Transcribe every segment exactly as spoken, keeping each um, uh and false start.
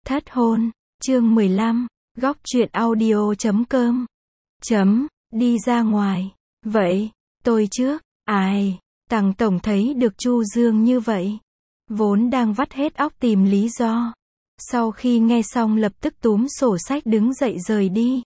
Thất hôn, chương mười lăm, góc truyện audio chấm com. Chấm, đi ra ngoài. Vậy, tôi trước, ai, Tằng tổng thấy được Chu Dương như vậy. Vốn đang vắt hết óc tìm lý do. Sau khi nghe xong lập tức túm sổ sách đứng dậy rời đi.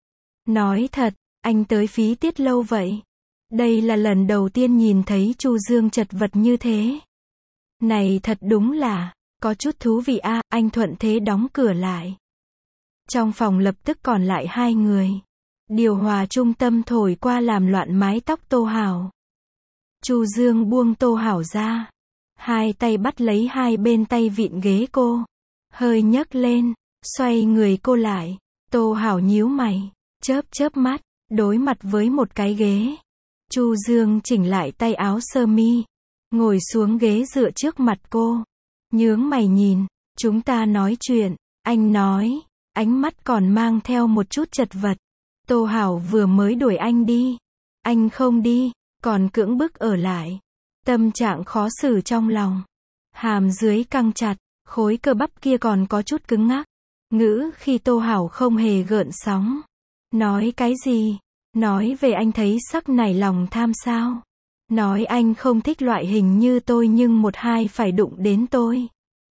Nói thật, anh tới phí tiết lâu vậy. Đây là lần đầu tiên nhìn thấy Chu Dương chật vật như thế. Này thật đúng là, có chút thú vị a. À, anh thuận thế đóng cửa lại. Trong phòng lập tức còn lại hai người. Điều hòa trung tâm thổi qua làm loạn mái tóc Tô Hảo. Chu Dương buông Tô Hảo ra. Hai tay bắt lấy hai bên tay vịn ghế cô. Hơi nhấc lên, xoay người cô lại. Tô Hảo nhíu mày, chớp chớp mắt, đối mặt với một cái ghế. Chu Dương chỉnh lại tay áo sơ mi, ngồi xuống ghế dựa trước mặt cô. Nhướng mày nhìn, chúng ta nói chuyện, anh nói, ánh mắt còn mang theo một chút chật vật. Tô Hảo vừa mới đuổi anh đi. Anh không đi, còn cưỡng bức ở lại. Tâm trạng khó xử trong lòng. Hàm dưới căng chặt, khối cơ bắp kia còn có chút cứng ngắc. Ngữ khi Tô Hảo không hề gợn sóng. Nói cái gì? Nói về anh thấy sắc nảy lòng tham sao? Nói anh không thích loại hình như tôi nhưng một hai phải đụng đến tôi.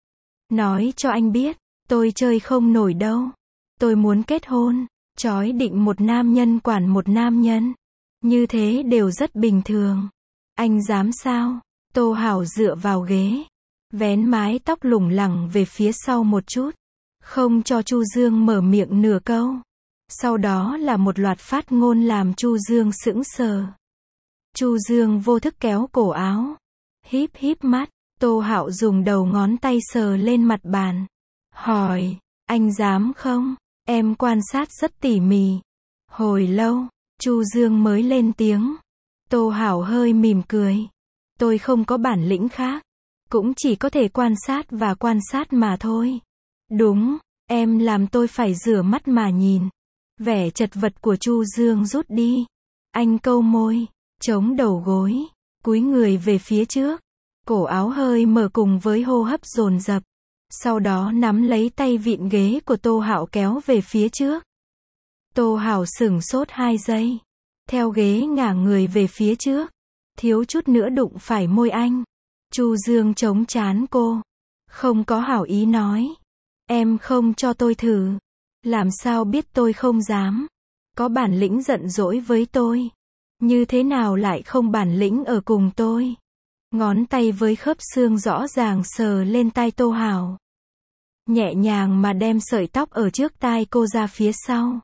Nói cho anh biết, tôi chơi không nổi đâu. Tôi muốn kết hôn, chói định một nam nhân quản một nam nhân. Như thế đều rất bình thường. Anh dám sao? Tô Hảo dựa vào ghế, vén mái tóc lủng lẳng về phía sau một chút, không cho Chu Dương mở miệng nửa câu. Sau đó là một loạt phát ngôn làm Chu Dương sững sờ. Chu Dương vô thức kéo cổ áo, híp híp mắt. Tô Hạo dùng đầu ngón tay sờ lên mặt bàn, hỏi, anh dám không? Em quan sát rất tỉ mỉ. Hồi lâu, Chu Dương mới lên tiếng. Tô Hảo hơi mỉm cười. Tôi không có bản lĩnh khác, cũng chỉ có thể quan sát và quan sát mà thôi. Đúng, em làm tôi phải rửa mắt mà nhìn. Vẻ chật vật của Chu Dương rút đi. Anh câu môi, chống đầu gối, cúi người về phía trước. Cổ áo hơi mở cùng với hô hấp dồn dập. Sau đó nắm lấy tay vịn ghế của Tô Hạo kéo về phía trước. Tô Hạo sửng sốt hai giây. Theo ghế ngả người về phía trước. Thiếu chút nữa đụng phải môi anh. Chu Dương chống trán cô. Không có hảo ý nói. Em không cho tôi thử. Làm sao biết tôi không dám. Có bản lĩnh giận dỗi với tôi. Như thế nào lại không bản lĩnh ở cùng tôi. Ngón tay với khớp xương rõ ràng sờ lên tai Tô Hảo. Nhẹ nhàng mà đem sợi tóc ở trước tai cô ra phía sau.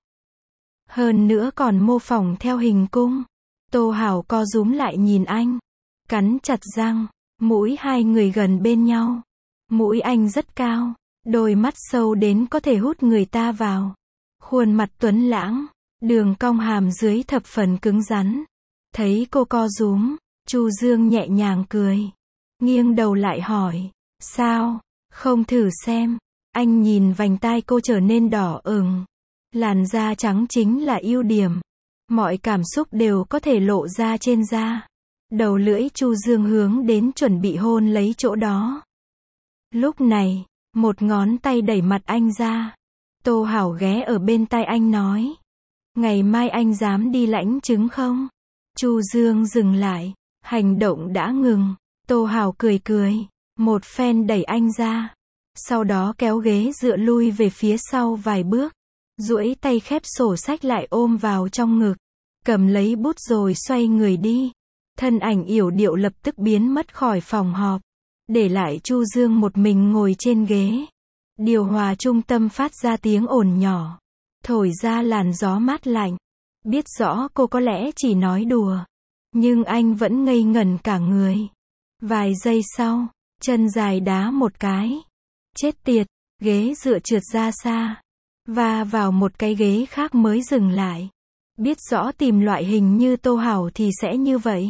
Hơn nữa còn mô phỏng theo hình cung. Tô Hảo co rúm lại nhìn anh. Cắn chặt răng. Mũi hai người gần bên nhau. Mũi anh rất cao. Đôi mắt sâu đến có thể hút người ta vào. Khuôn mặt tuấn lãng. Đường cong hàm dưới thập phần cứng rắn. Thấy cô co rúm, Chu Dương nhẹ nhàng cười. Nghiêng đầu lại hỏi. Sao? Không thử xem. Anh nhìn vành tai cô trở nên đỏ ửng. Làn da trắng chính là ưu điểm. Mọi cảm xúc đều có thể lộ ra trên da. Đầu lưỡi Chu Dương hướng đến chuẩn bị hôn lấy chỗ đó. Lúc này, một ngón tay đẩy mặt anh ra. Tô Hảo ghé ở bên tai anh nói. Ngày mai anh dám đi lãnh chứng không? Chu Dương dừng lại. Hành động đã ngừng. Tô Hảo cười cười. Một phen đẩy anh ra. Sau đó kéo ghế dựa lui về phía sau vài bước. Duỗi tay khép sổ sách lại ôm vào trong ngực. Cầm lấy bút rồi xoay người đi. Thân ảnh yểu điệu lập tức biến mất khỏi phòng họp. Để lại Chu Dương một mình ngồi trên ghế. Điều hòa trung tâm phát ra tiếng ồn nhỏ. Thổi ra làn gió mát lạnh. Biết rõ cô có lẽ chỉ nói đùa. Nhưng anh vẫn ngây ngẩn cả người. Vài giây sau, chân dài đá một cái. Chết tiệt, ghế dựa trượt ra xa. Và vào một cái ghế khác mới dừng lại. Biết rõ tìm loại hình như Tô Hảo thì sẽ như vậy.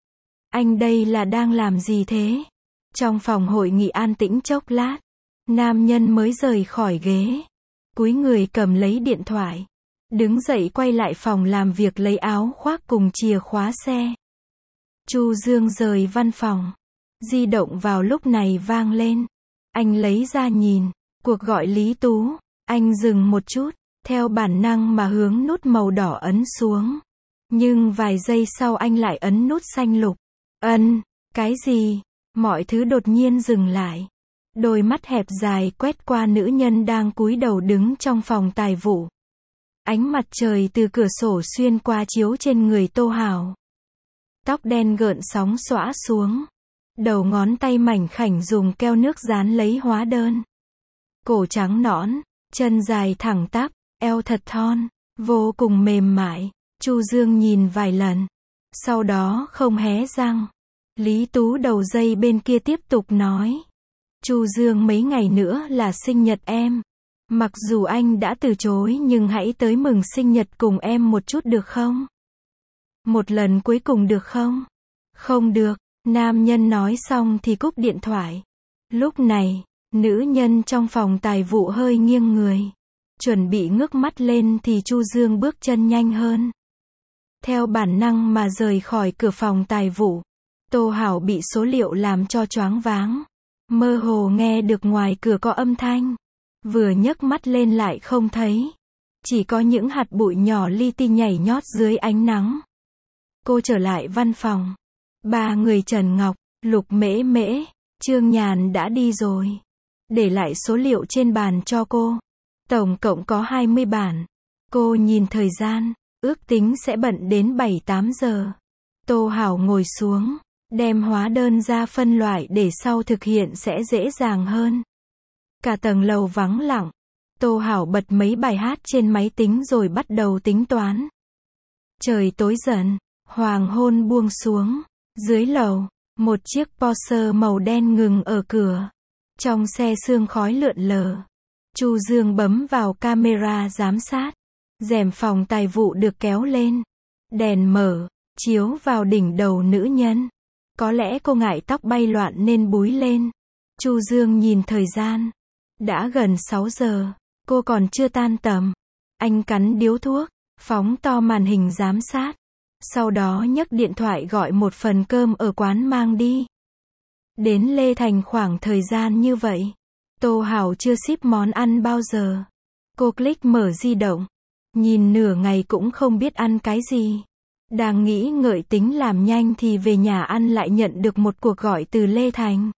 Anh đây là đang làm gì thế? Trong phòng hội nghị an tĩnh chốc lát. Nam nhân mới rời khỏi ghế. Cúi người cầm lấy điện thoại. Đứng dậy quay lại phòng làm việc lấy áo khoác cùng chìa khóa xe. Chu Dương rời văn phòng. Di động vào lúc này vang lên. Anh lấy ra nhìn. Cuộc gọi Lý Tú, anh dừng một chút, theo bản năng mà hướng nút màu đỏ ấn xuống. Nhưng vài giây sau anh lại ấn nút xanh lục. Ân, cái gì? Mọi thứ đột nhiên dừng lại. Đôi mắt hẹp dài quét qua nữ nhân đang cúi đầu đứng trong phòng tài vụ. Ánh mặt trời từ cửa sổ xuyên qua chiếu trên người Tô Hào. Tóc đen gợn sóng xõa xuống. Đầu ngón tay mảnh khảnh dùng keo nước dán lấy hóa đơn. Cổ trắng nõn, chân dài thẳng tắp, eo thật thon, vô cùng mềm mại. Chu Dương nhìn vài lần. Sau đó không hé răng. Lý Tú đầu dây bên kia tiếp tục nói. Chu Dương, mấy ngày nữa là sinh nhật em. Mặc dù anh đã từ chối nhưng hãy tới mừng sinh nhật cùng em một chút được không? Một lần cuối cùng được không? Không được, nam nhân nói xong thì cúp điện thoại. Lúc này, nữ nhân trong phòng tài vụ hơi nghiêng người. Chuẩn bị ngước mắt lên thì Chu Dương bước chân nhanh hơn. Theo bản năng mà rời khỏi cửa phòng tài vụ. Tô Hảo bị số liệu làm cho choáng váng. Mơ hồ nghe được ngoài cửa có âm thanh. Vừa nhấc mắt lên lại không thấy. Chỉ có những hạt bụi nhỏ li ti nhảy nhót dưới ánh nắng. Cô trở lại văn phòng. Ba người Trần Ngọc, Lục Mễ Mễ, Trương Nhàn đã đi rồi. Để lại số liệu trên bàn cho cô. Tổng cộng có hai mươi bản. Cô nhìn thời gian, ước tính sẽ bận đến bảy tám giờ. Tô Hảo ngồi xuống, đem hóa đơn ra phân loại để sau thực hiện sẽ dễ dàng hơn. Cả tầng lầu vắng lặng. Tô Hảo bật mấy bài hát trên máy tính rồi bắt đầu tính toán. Trời tối dần, hoàng hôn buông xuống. Dưới lầu, một chiếc Porsche màu đen ngừng ở cửa. Trong xe sương khói lượn lờ. Chu Dương bấm vào camera giám sát. Rèm phòng tài vụ được kéo lên. Đèn mở, chiếu vào đỉnh đầu nữ nhân. Có lẽ cô ngại tóc bay loạn nên búi lên. Chu Dương nhìn thời gian. Đã gần sáu giờ, cô còn chưa tan tầm. Anh cắn điếu thuốc, phóng to màn hình giám sát. Sau đó nhấc điện thoại gọi một phần cơm ở quán mang đi. Đến Lê Thành khoảng thời gian như vậy. Tô Hảo chưa ship món ăn bao giờ. Cô click mở di động. Nhìn nửa ngày cũng không biết ăn cái gì. Đang nghĩ ngợi tính làm nhanh thì về nhà ăn lại nhận được một cuộc gọi từ Lê Thành.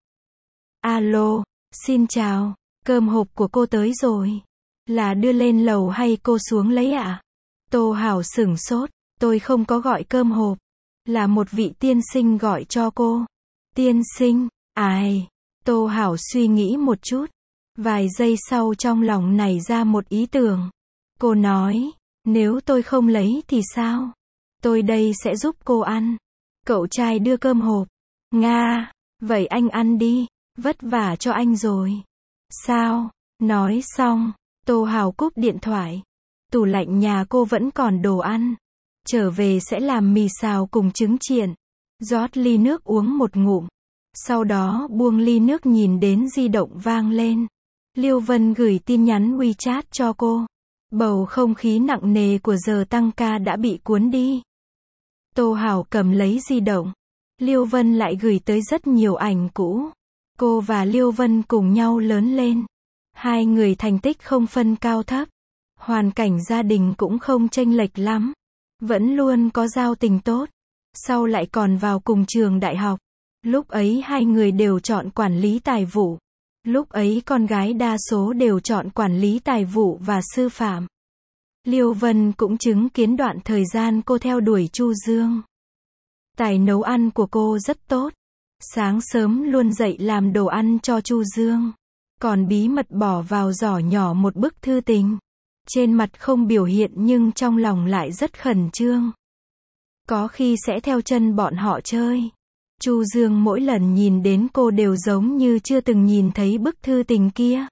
Alo, xin chào, cơm hộp của cô tới rồi. Là đưa lên lầu hay cô xuống lấy ạ? À? Tô Hảo sửng sốt, tôi không có gọi cơm hộp. Là một vị tiên sinh gọi cho cô. Tiên sinh, ai? Tô Hảo suy nghĩ một chút. Vài giây sau trong lòng nảy ra một ý tưởng. Cô nói, nếu tôi không lấy thì sao? Tôi đây sẽ giúp cô ăn. Cậu trai đưa cơm hộp. Nga, vậy anh ăn đi, vất vả cho anh rồi. Sao? Nói xong, Tô Hảo cúp điện thoại. Tủ lạnh nhà cô vẫn còn đồ ăn. Trở về sẽ làm mì xào cùng trứng chiên. Rót ly nước uống một ngụm. Sau đó buông ly nước nhìn đến di động vang lên. Liêu Vân gửi tin nhắn WeChat cho cô. Bầu không khí nặng nề của giờ tăng ca đã bị cuốn đi. Tô Hảo cầm lấy di động. Liêu Vân lại gửi tới rất nhiều ảnh cũ. Cô và Liêu Vân cùng nhau lớn lên. Hai người thành tích không phân cao thấp. Hoàn cảnh gia đình cũng không chênh lệch lắm. Vẫn luôn có giao tình tốt. Sau lại còn vào cùng trường đại học. Lúc ấy hai người đều chọn quản lý tài vụ. Lúc ấy con gái đa số đều chọn quản lý tài vụ và sư phạm. Liêu Vân cũng chứng kiến đoạn thời gian cô theo đuổi Chu Dương. Tài nấu ăn của cô rất tốt. Sáng sớm luôn dậy làm đồ ăn cho Chu Dương. Còn bí mật bỏ vào giỏ nhỏ một bức thư tình. Trên mặt không biểu hiện nhưng trong lòng lại rất khẩn trương. Có khi sẽ theo chân bọn họ chơi. Chu Dương mỗi lần nhìn đến cô đều giống như chưa từng nhìn thấy bức thư tình kia.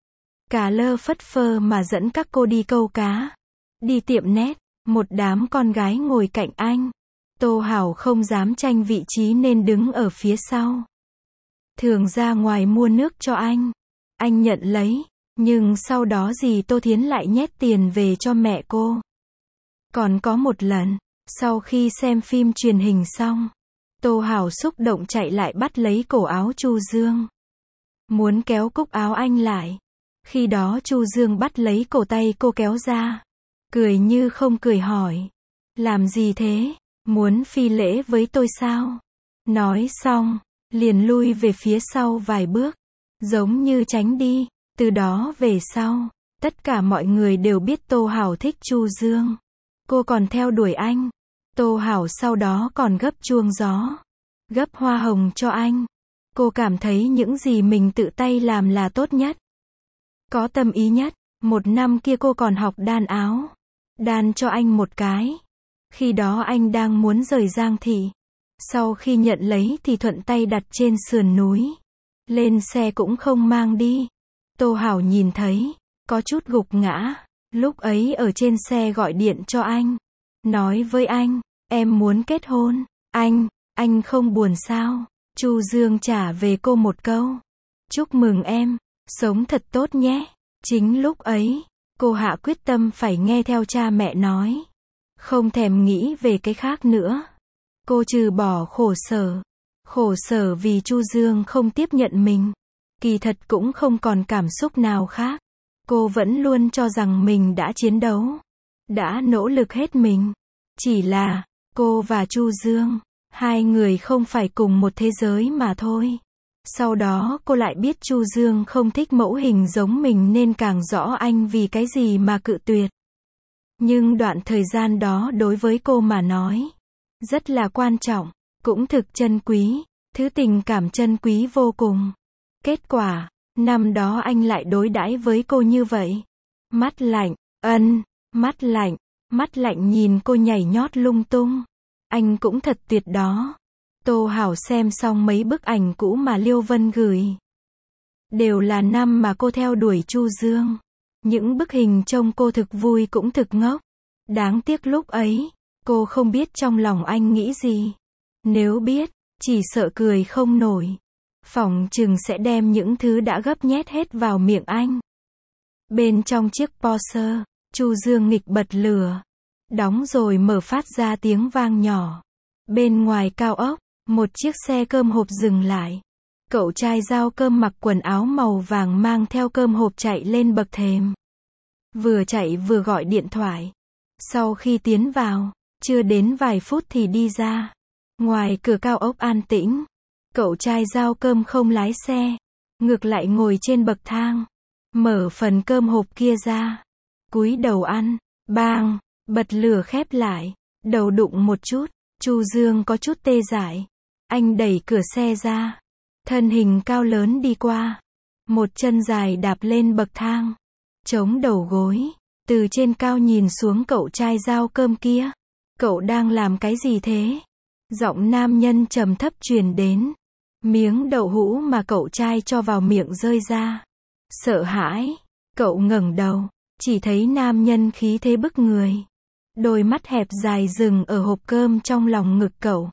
Cả lơ phất phơ mà dẫn các cô đi câu cá. Đi tiệm nét, một đám con gái ngồi cạnh anh. Tô Hảo không dám tranh vị trí nên đứng ở phía sau. Thường ra ngoài mua nước cho anh. Anh nhận lấy, nhưng sau đó dì Tô Thiến lại nhét tiền về cho mẹ cô. Còn có một lần, sau khi xem phim truyền hình xong, Tô Hảo xúc động chạy lại bắt lấy cổ áo Chu Dương. Muốn kéo cúc áo anh lại. Khi đó Chu Dương bắt lấy cổ tay cô kéo ra. Cười như không cười hỏi. Làm gì thế? Muốn phi lễ với tôi sao? Nói xong, liền lui về phía sau vài bước. Giống như tránh đi. Từ đó về sau, tất cả mọi người đều biết Tô Hảo thích Chu Dương. Cô còn theo đuổi anh. Tô Hảo sau đó còn gấp chuông gió, gấp hoa hồng cho anh. Cô cảm thấy những gì mình tự tay làm là tốt nhất, có tâm ý nhất. Một năm kia cô còn học đan áo. Đan cho anh một cái. Khi đó anh đang muốn rời Giang Thị. Sau khi nhận lấy thì thuận tay đặt trên sườn núi. Lên xe cũng không mang đi. Tô Hảo nhìn thấy, có chút gục ngã. Lúc ấy ở trên xe gọi điện cho anh. Nói với anh, em muốn kết hôn. Anh, anh không buồn sao? Chu Dương trả về cô một câu. Chúc mừng em, sống thật tốt nhé. Chính lúc ấy, cô hạ quyết tâm phải nghe theo cha mẹ nói. Không thèm nghĩ về cái khác nữa. Cô trừ bỏ khổ sở. Khổ sở vì Chu Dương không tiếp nhận mình. Kỳ thật cũng không còn cảm xúc nào khác. Cô vẫn luôn cho rằng mình đã chiến đấu, đã nỗ lực hết mình. Chỉ là, cô và Chu Dương, hai người không phải cùng một thế giới mà thôi. Sau đó cô lại biết Chu Dương không thích mẫu hình giống mình nên càng rõ anh vì cái gì mà cự tuyệt. Nhưng đoạn thời gian đó đối với cô mà nói, rất là quan trọng, cũng thực chân quý, thứ tình cảm chân quý vô cùng. Kết quả, năm đó anh lại đối đãi với cô như vậy. Mắt lạnh, ân, mắt lạnh, mắt lạnh nhìn cô nhảy nhót lung tung. Anh cũng thật tuyệt đó. Tô Hảo xem xong mấy bức ảnh cũ mà Liêu Vân gửi. Đều là năm mà cô theo đuổi Chu Dương. Những bức hình trông cô thực vui cũng thực ngốc. Đáng tiếc lúc ấy, cô không biết trong lòng anh nghĩ gì. Nếu biết, chỉ sợ cười không nổi. Phỏng chừng sẽ đem những thứ đã gấp nhét hết vào miệng anh. Bên trong chiếc Porsche, Chu Dương nghịch bật lửa. Đóng rồi mở phát ra tiếng vang nhỏ. Bên ngoài cao ốc, một chiếc xe cơm hộp dừng lại. Cậu trai giao cơm mặc quần áo màu vàng mang theo cơm hộp chạy lên bậc thềm. Vừa chạy vừa gọi điện thoại. Sau khi tiến vào, chưa đến vài phút thì đi ra. Ngoài cửa cao ốc an tĩnh. Cậu trai giao cơm không lái xe. Ngược lại ngồi trên bậc thang. Mở phần cơm hộp kia ra. Cúi đầu ăn. Bang, bật lửa khép lại. Đầu đụng một chút. Chu Dương có chút tê dại. Anh đẩy cửa xe ra. Thân hình cao lớn đi qua. Một chân dài đạp lên bậc thang. Chống đầu gối. Từ trên cao nhìn xuống cậu trai giao cơm kia. Cậu đang làm cái gì thế? Giọng nam nhân trầm thấp truyền đến. Miếng đậu hũ mà cậu trai cho vào miệng rơi ra. Sợ hãi. Cậu ngẩng đầu. Chỉ thấy nam nhân khí thế bức người. Đôi mắt hẹp dài dừng ở hộp cơm trong lòng ngực cậu.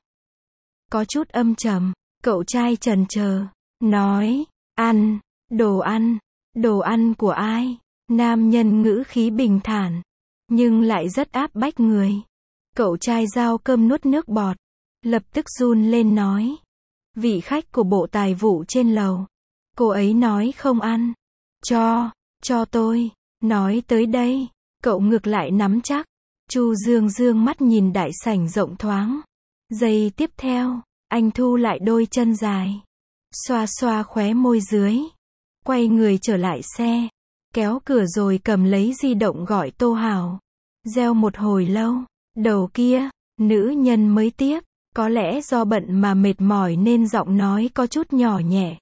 Có chút âm trầm. Cậu trai chần chờ. Nói. Ăn. Đồ ăn. Đồ ăn của ai? Nam nhân ngữ khí bình thản. Nhưng lại rất áp bách người. Cậu trai giao cơm nuốt nước bọt. Lập tức run lên nói. Vị khách của bộ tài vụ trên lầu. Cô ấy nói không ăn. Cho. Cho tôi. Nói tới đây. Cậu ngược lại nắm chắc. Chu Dương dương mắt nhìn đại sảnh rộng thoáng. Giây tiếp theo, anh thu lại đôi chân dài. Xoa xoa khóe môi dưới. Quay người trở lại xe. Kéo cửa rồi cầm lấy di động gọi Tô Hảo. Reo một hồi lâu. Đầu kia, nữ nhân mới tiếp. Có lẽ do bận mà mệt mỏi nên giọng nói có chút nhỏ nhẹ.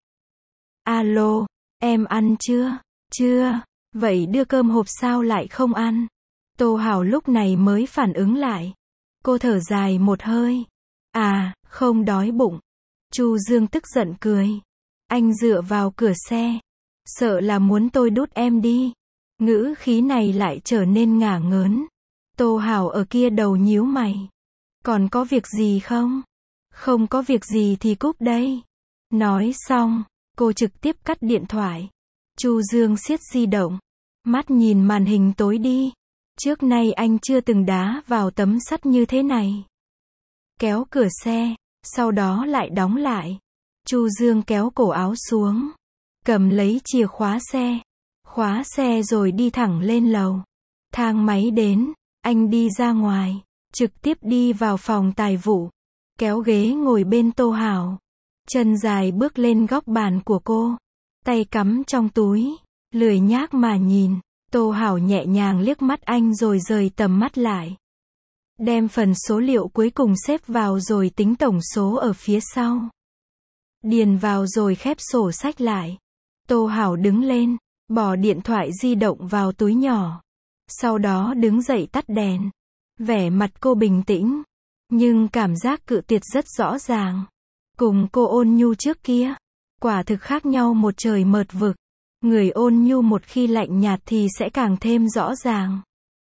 Alo, em ăn chưa? Chưa. Vậy đưa cơm hộp sao lại không ăn? Tô Hảo lúc này mới phản ứng lại. Cô thở dài một hơi. À, không đói bụng. Chu Dương tức giận cười. Anh dựa vào cửa xe. Sợ là muốn tôi đút em đi. Ngữ khí này lại trở nên ngả ngớn. Tô Hảo ở kia đầu nhíu mày. Còn có việc gì không? Không có việc gì thì cúp đây. Nói xong, cô trực tiếp cắt điện thoại. Chu Dương siết di động. Mắt nhìn màn hình tối đi. Trước nay anh chưa từng đá vào tấm sắt như thế này. Kéo cửa xe, sau đó lại đóng lại. Chu Dương kéo cổ áo xuống. Cầm lấy chìa khóa xe. khóa xe rồi đi thẳng lên lầu. Thang máy đến, anh đi ra ngoài, trực tiếp đi vào phòng tài vụ, kéo ghế ngồi bên Tô Hảo. Chân dài bước lên góc bàn của cô, tay cắm trong túi, lười nhác mà nhìn. Tô Hảo nhẹ nhàng liếc mắt anh rồi rời tầm mắt lại. Đem phần số liệu cuối cùng xếp vào rồi tính tổng số ở phía sau. Điền vào rồi khép sổ sách lại. Tô Hảo đứng lên, bỏ điện thoại di động vào túi nhỏ. Sau đó đứng dậy tắt đèn. Vẻ mặt cô bình tĩnh, nhưng cảm giác cự tuyệt rất rõ ràng. Cùng cô ôn nhu trước kia, quả thực khác nhau một trời một vực. Người ôn nhu một khi lạnh nhạt thì sẽ càng thêm rõ ràng.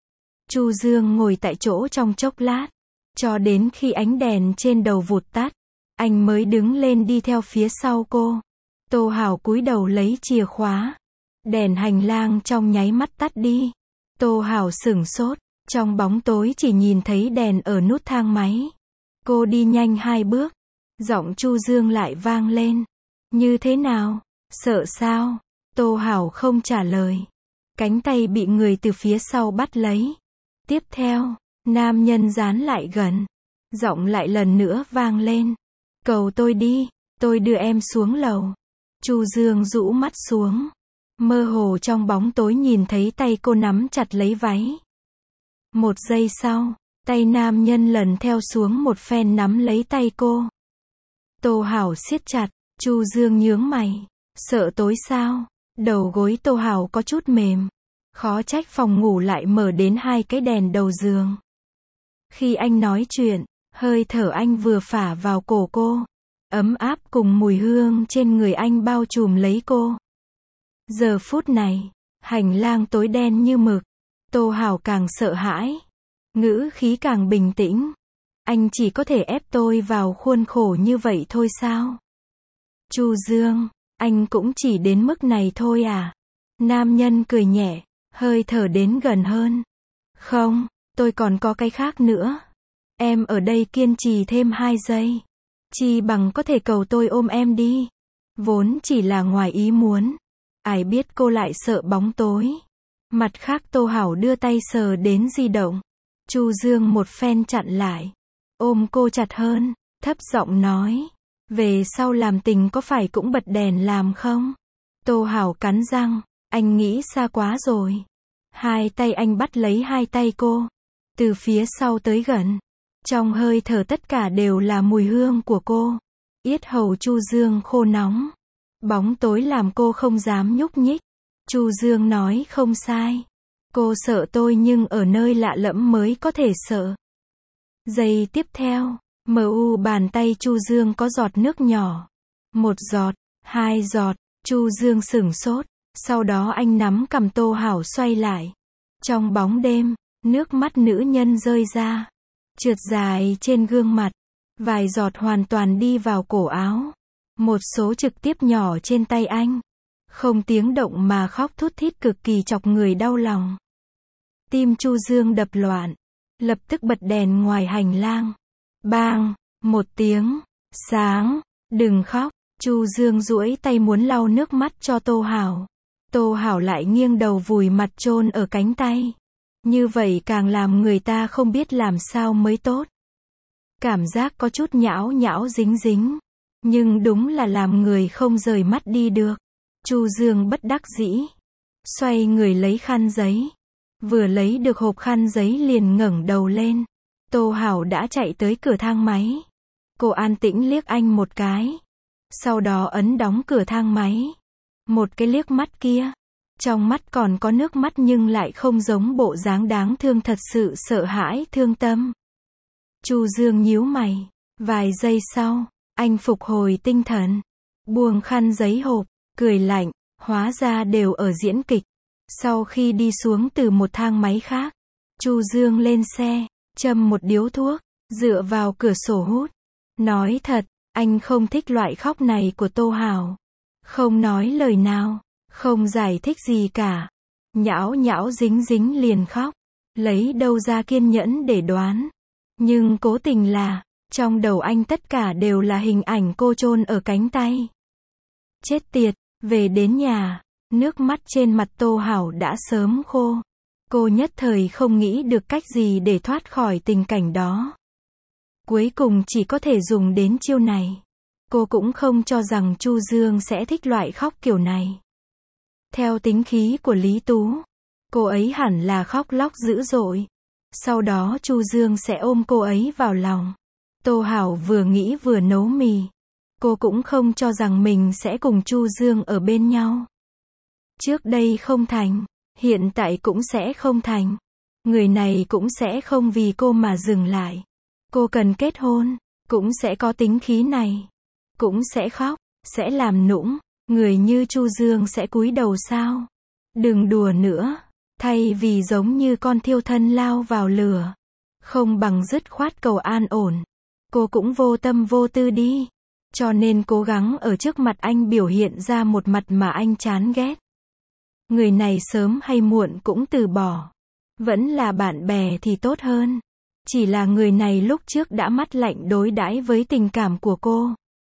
Chu Dương ngồi tại chỗ trong chốc lát, cho đến khi ánh đèn trên đầu vụt tắt, anh mới đứng lên đi theo phía sau cô. Tô Hảo cúi đầu lấy chìa khóa. Đèn hành lang trong nháy mắt tắt đi. Tô Hảo sửng sốt, trong bóng tối chỉ nhìn thấy đèn ở nút thang máy. Cô đi nhanh hai bước, giọng Chu Dương lại vang lên. Như thế nào? Sợ sao? Tô Hảo không trả lời. Cánh tay bị người từ phía sau bắt lấy. Tiếp theo, nam nhân dán lại gần. Giọng lại lần nữa vang lên. Cầu tôi đi, tôi đưa em xuống lầu. Chu Dương rũ mắt xuống. Mơ hồ trong bóng tối nhìn thấy tay cô nắm chặt lấy váy. Một giây sau, tay nam nhân lần theo xuống một phen nắm lấy tay cô. Tô Hảo siết chặt, Chu Dương nhướng mày. Sợ tối sao? Đầu gối Tô Hảo có chút mềm. Khó trách phòng ngủ lại mở đến hai cái đèn đầu giường. Khi anh nói chuyện, hơi thở anh vừa phả vào cổ cô. Ấm áp cùng mùi hương trên người anh bao trùm lấy cô. Giờ phút này, hành lang tối đen như mực. Tô Hảo càng sợ hãi. Ngữ khí càng bình tĩnh. Anh chỉ có thể ép tôi vào khuôn khổ như vậy thôi sao? Chu Dương, anh cũng chỉ đến mức này thôi à? Nam nhân cười nhẹ, hơi thở đến gần hơn. Không, tôi còn có cái khác nữa. Em ở đây kiên trì thêm hai giây. Chi bằng có thể cầu tôi ôm em đi. Vốn chỉ là ngoài ý muốn. Ai biết cô lại sợ bóng tối. Mặt khác Tô Hảo đưa tay sờ đến di động. Chu Dương một phen chặn lại. Ôm cô chặt hơn, thấp giọng nói. Về sau làm tình có phải cũng bật đèn làm không? Tô Hảo cắn răng. Anh nghĩ xa quá rồi. Hai tay anh bắt lấy hai tay cô. Từ phía sau tới gần. Trong hơi thở tất cả đều là mùi hương của cô. Yết hầu Chu Dương khô nóng. Bóng tối làm cô không dám nhúc nhích. Chu Dương nói không sai. Cô sợ tôi nhưng ở nơi lạ lẫm mới có thể sợ. Giây tiếp theo, mờ u bàn tay Chu Dương có giọt nước nhỏ. Một giọt, hai giọt, Chu Dương sửng sốt. Sau đó anh nắm cầm Tô Hảo xoay lại. Trong bóng đêm, nước mắt nữ nhân rơi ra. Trượt dài trên gương mặt. Vài giọt hoàn toàn đi vào cổ áo. Một số trực tiếp nhỏ trên tay anh. Không tiếng động mà khóc thút thít cực kỳ chọc người đau lòng. Tim Chu Dương đập loạn. Lập tức bật đèn ngoài hành lang. Bang, một tiếng. Sáng, đừng khóc. Chu Dương duỗi tay muốn lau nước mắt cho Tô Hảo. Tô Hảo lại nghiêng đầu vùi mặt chôn ở cánh tay. Như vậy càng làm người ta không biết làm sao mới tốt. Cảm giác có chút nhão nhão dính dính. Nhưng đúng là làm người không rời mắt đi được. Chu Dương bất đắc dĩ. Xoay người lấy khăn giấy. Vừa lấy được hộp khăn giấy liền ngẩng đầu lên. Tô Hảo đã chạy tới cửa thang máy. Cô an tĩnh liếc anh một cái. Sau đó ấn đóng cửa thang máy. Một cái liếc mắt kia. Trong mắt còn có nước mắt nhưng lại không giống bộ dáng đáng thương thật sự sợ hãi thương tâm. Chu Dương nhíu mày. Vài giây sau, anh phục hồi tinh thần. Buông khăn giấy hộp, cười lạnh, hóa ra đều ở diễn kịch. Sau khi đi xuống từ một thang máy khác, Chu Dương lên xe, châm một điếu thuốc, dựa vào cửa sổ hút. Nói thật, anh không thích loại khóc này của Tô Hảo. Không nói lời nào, không giải thích gì cả. Nhão nhão dính dính liền khóc. Lấy đâu ra kiên nhẫn để đoán. Nhưng cố tình là, trong đầu anh tất cả đều là hình ảnh cô chôn ở cánh tay. Chết tiệt, về đến nhà, Nước mắt trên mặt Tô Hảo đã sớm khô. Cô nhất thời không nghĩ được cách gì để thoát khỏi tình cảnh đó. Cuối cùng chỉ có thể dùng đến chiêu này. Cô cũng không cho rằng Chu Dương sẽ thích loại khóc kiểu này. Theo tính khí của Lý Tú, cô ấy hẳn là khóc lóc dữ dội. Sau đó Chu Dương sẽ ôm cô ấy vào lòng. Tô Hảo vừa nghĩ vừa nấu mì. Cô cũng không cho rằng mình sẽ cùng Chu Dương ở bên nhau. Trước đây không thành, hiện tại cũng sẽ không thành. Người này cũng sẽ không vì cô mà dừng lại. Cô cần kết hôn, cũng sẽ có tính khí này. Cũng sẽ khóc, sẽ làm nũng. Người như Chu Dương sẽ cúi đầu sao? Đừng đùa nữa. Thay vì giống như con thiêu thân lao vào lửa, không bằng dứt khoát cầu an ổn. Cô cũng vô tâm vô tư đi. Cho nên cố gắng ở trước mặt anh biểu hiện ra một mặt mà anh chán ghét. Người này sớm hay muộn cũng từ bỏ. Vẫn là bạn bè thì tốt hơn. Chỉ là người này lúc trước đã mắt lạnh đối đãi với tình cảm của cô.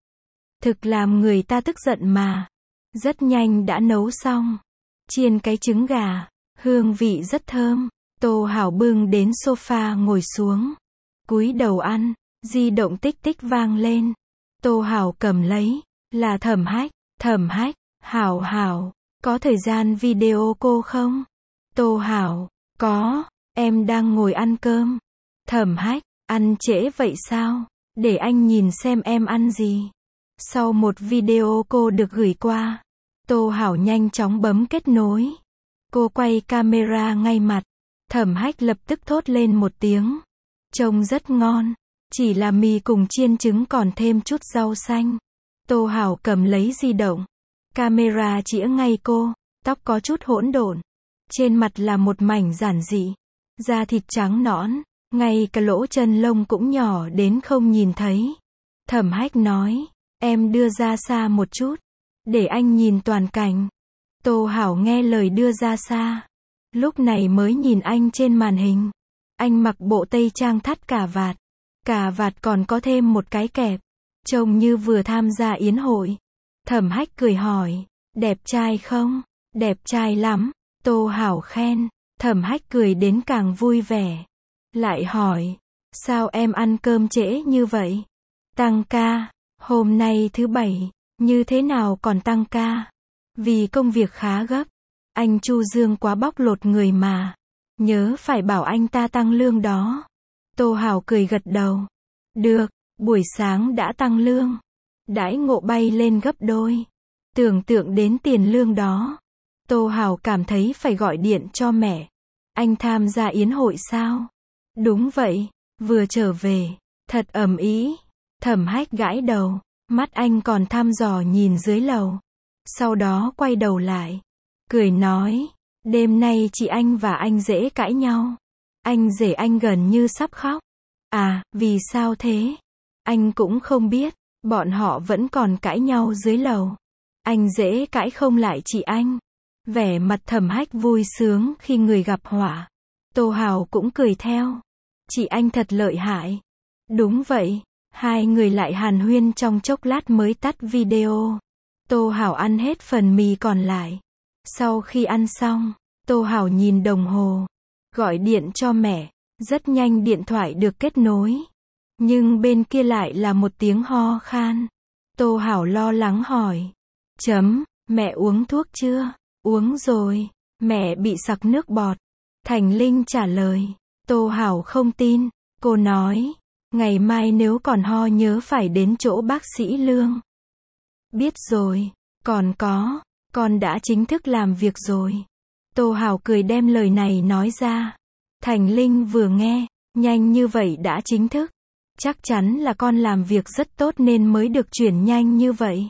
Thực làm người ta tức giận mà. Rất nhanh đã nấu xong. Chiên cái trứng gà. Hương vị rất thơm. Tô Hảo bưng đến sofa ngồi xuống. Cúi đầu ăn. Di động tích tích vang lên. Tô Hảo cầm lấy. Là Thẩm Hách. Thẩm Hách. Hảo Hảo. Có thời gian video cô không? Tô Hảo. Có. Em đang ngồi ăn cơm. Thẩm Hách. Ăn trễ vậy sao? Để anh nhìn xem em ăn gì. Sau một video cô được gửi qua. Tô Hảo nhanh chóng bấm kết nối. Cô quay camera ngay mặt. Thẩm Hách lập tức thốt lên một tiếng. Trông rất ngon. Chỉ là mì cùng chiên trứng còn thêm chút rau xanh. Tô Hảo cầm lấy di động. Camera chĩa ngay cô. Tóc có chút hỗn độn. Trên mặt là một mảnh giản dị. Da thịt trắng nõn. Ngay cả lỗ chân lông cũng nhỏ đến không nhìn thấy. Thẩm Hách nói. Em đưa ra xa một chút. Để anh nhìn toàn cảnh. Tô Hảo nghe lời đưa ra xa. Lúc này mới nhìn anh trên màn hình. Anh mặc bộ tây trang thắt cà vạt. Cà vạt còn có thêm một cái kẹp. Trông như vừa tham gia yến hội. Thẩm Hách cười hỏi. Đẹp trai không? Đẹp trai lắm. Tô Hảo khen. Thẩm Hách cười đến càng vui vẻ. Lại hỏi. Sao em ăn cơm trễ như vậy? Tăng ca. Hôm nay thứ bảy. Như thế nào còn tăng ca? Vì công việc khá gấp. Anh Chu Dương quá bóc lột người mà. Nhớ phải bảo anh ta tăng lương đó. Tô Hảo cười gật đầu. Được, buổi sáng đã tăng lương. Đãi ngộ bay lên gấp đôi. Tưởng tượng đến tiền lương đó. Tô Hảo cảm thấy phải gọi điện cho mẹ. Anh tham gia yến hội sao? Đúng vậy, vừa trở về. Thật ầm ĩ. Thẩm Hách gãi đầu. Mắt anh còn thăm dò nhìn dưới lầu. Sau đó quay đầu lại. Cười nói. Đêm nay chị anh và anh Dễ cãi nhau. Anh rể anh gần như sắp khóc. À, vì sao thế? Anh cũng không biết. Bọn họ vẫn còn cãi nhau dưới lầu. Anh Dễ cãi không lại chị anh. Vẻ mặt Thẩm Hách vui sướng khi người gặp họa. Tô Hảo cũng cười theo. Chị anh thật lợi hại. Đúng vậy. Hai người lại hàn huyên trong chốc lát mới tắt video. Tô Hảo ăn hết phần mì còn lại. Sau khi ăn xong, Tô Hảo nhìn đồng hồ. Gọi điện cho mẹ. Rất nhanh điện thoại được kết nối. Nhưng bên kia lại là một tiếng ho khan. Tô Hảo lo lắng hỏi. Chấm, mẹ uống thuốc chưa? Uống rồi. Mẹ bị sặc nước bọt. Thành Linh trả lời. Tô Hảo không tin. Cô nói. Ngày mai nếu còn ho nhớ phải đến chỗ bác sĩ Lương. Biết rồi. Còn có. Con đã chính thức làm việc rồi. Tô Hảo cười đem lời này nói ra. Thành Linh vừa nghe. Nhanh như vậy đã chính thức. Chắc chắn là con làm việc rất tốt nên mới được chuyển nhanh như vậy.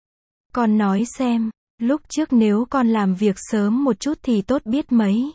Con nói xem. Lúc trước nếu con làm việc sớm một chút thì tốt biết mấy.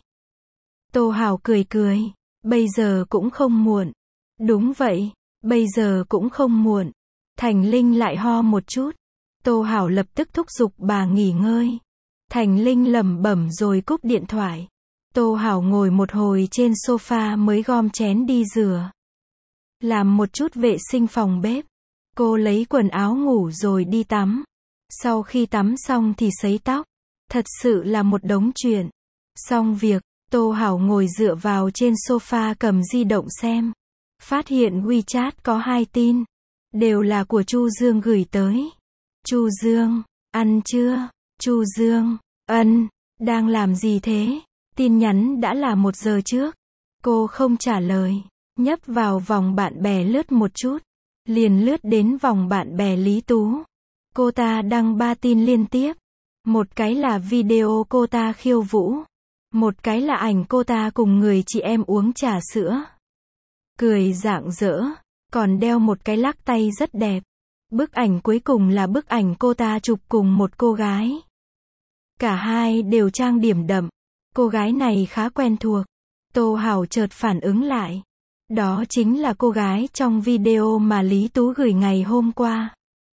Tô Hảo cười cười. Bây giờ cũng không muộn. Đúng vậy. Bây giờ cũng không muộn. Thành Linh lại ho một chút. Tô Hảo lập tức thúc giục bà nghỉ ngơi. Thành Linh lẩm bẩm rồi cúp điện thoại. Tô Hảo ngồi một hồi trên sofa mới gom chén đi rửa. Làm một chút vệ sinh phòng bếp. Cô lấy quần áo ngủ rồi đi tắm. Sau khi tắm xong thì sấy tóc. Thật sự là một đống chuyện. Xong việc, Tô Hảo ngồi dựa vào trên sofa cầm di động xem. Phát hiện WeChat có hai tin. Đều là của Chu Dương gửi tới. Chu Dương, ăn chưa? Chu Dương, ân, đang làm gì thế? Tin nhắn đã là một giờ trước. Cô không trả lời. Nhấp vào vòng bạn bè lướt một chút. Liền lướt đến vòng bạn bè Lý Tú. Cô ta đăng ba tin liên tiếp. Một cái là video cô ta khiêu vũ. Một cái là ảnh cô ta cùng người chị em uống trà sữa. Cười rạng rỡ. Còn đeo một cái lắc tay rất đẹp. Bức ảnh cuối cùng là bức ảnh cô ta chụp cùng một cô gái. Cả hai đều trang điểm đậm. Cô gái này khá quen thuộc. Tô Hảo chợt phản ứng lại. Đó chính là cô gái trong video mà Lý Tú gửi ngày hôm qua.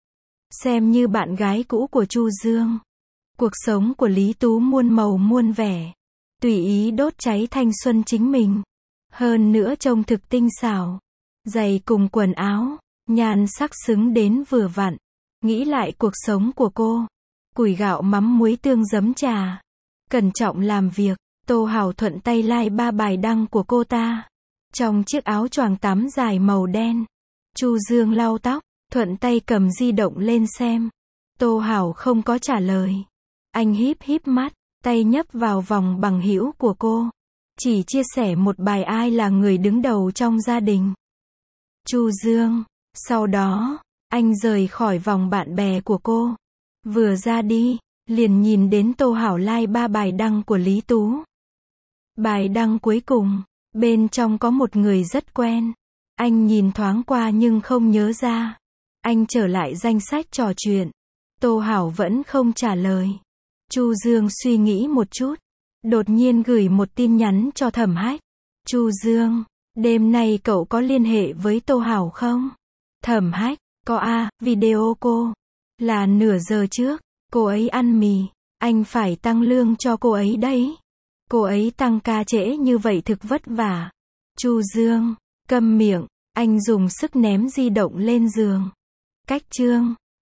Xem như bạn gái cũ của Chu Dương. Cuộc sống của Lý Tú muôn màu muôn vẻ. Tùy ý đốt cháy thanh xuân chính mình. Hơn nữa trông thực tinh xảo. Giày cùng quần áo, nhan sắc xứng đến vừa vặn. Nghĩ lại cuộc sống của cô. Củi gạo mắm muối tương giấm trà. Cẩn trọng làm việc. Tô Hảo thuận tay like ba bài đăng của cô ta. Trong chiếc áo choàng tắm dài màu đen. Chu Dương lau tóc, thuận tay cầm di động lên xem. Tô Hảo không có trả lời. Anh híp híp mắt, tay nhấp vào vòng bằng hữu của cô. Chỉ chia sẻ một bài ai là người đứng đầu trong gia đình. Chu Dương. Sau đó, anh rời khỏi vòng bạn bè của cô. Vừa ra đi, liền nhìn đến Tô Hảo like ba bài đăng của Lý Tú. Bài đăng cuối cùng, bên trong có một người rất quen. Anh nhìn thoáng qua nhưng không nhớ ra. Anh trở lại danh sách trò chuyện. Tô Hảo vẫn không trả lời. Chu Dương suy nghĩ một chút. Đột nhiên gửi một tin nhắn cho Thẩm Hách. Chu Dương, đêm nay cậu có liên hệ với Tô Hảo không? Thẩm Hách, có a, video cô. Là nửa giờ trước, cô ấy ăn mì. Anh phải tăng lương cho cô ấy đấy. Cô ấy tăng ca trễ như vậy thực vất vả. Chu Dương, câm miệng, anh dùng sức ném di động lên giường. Cách chương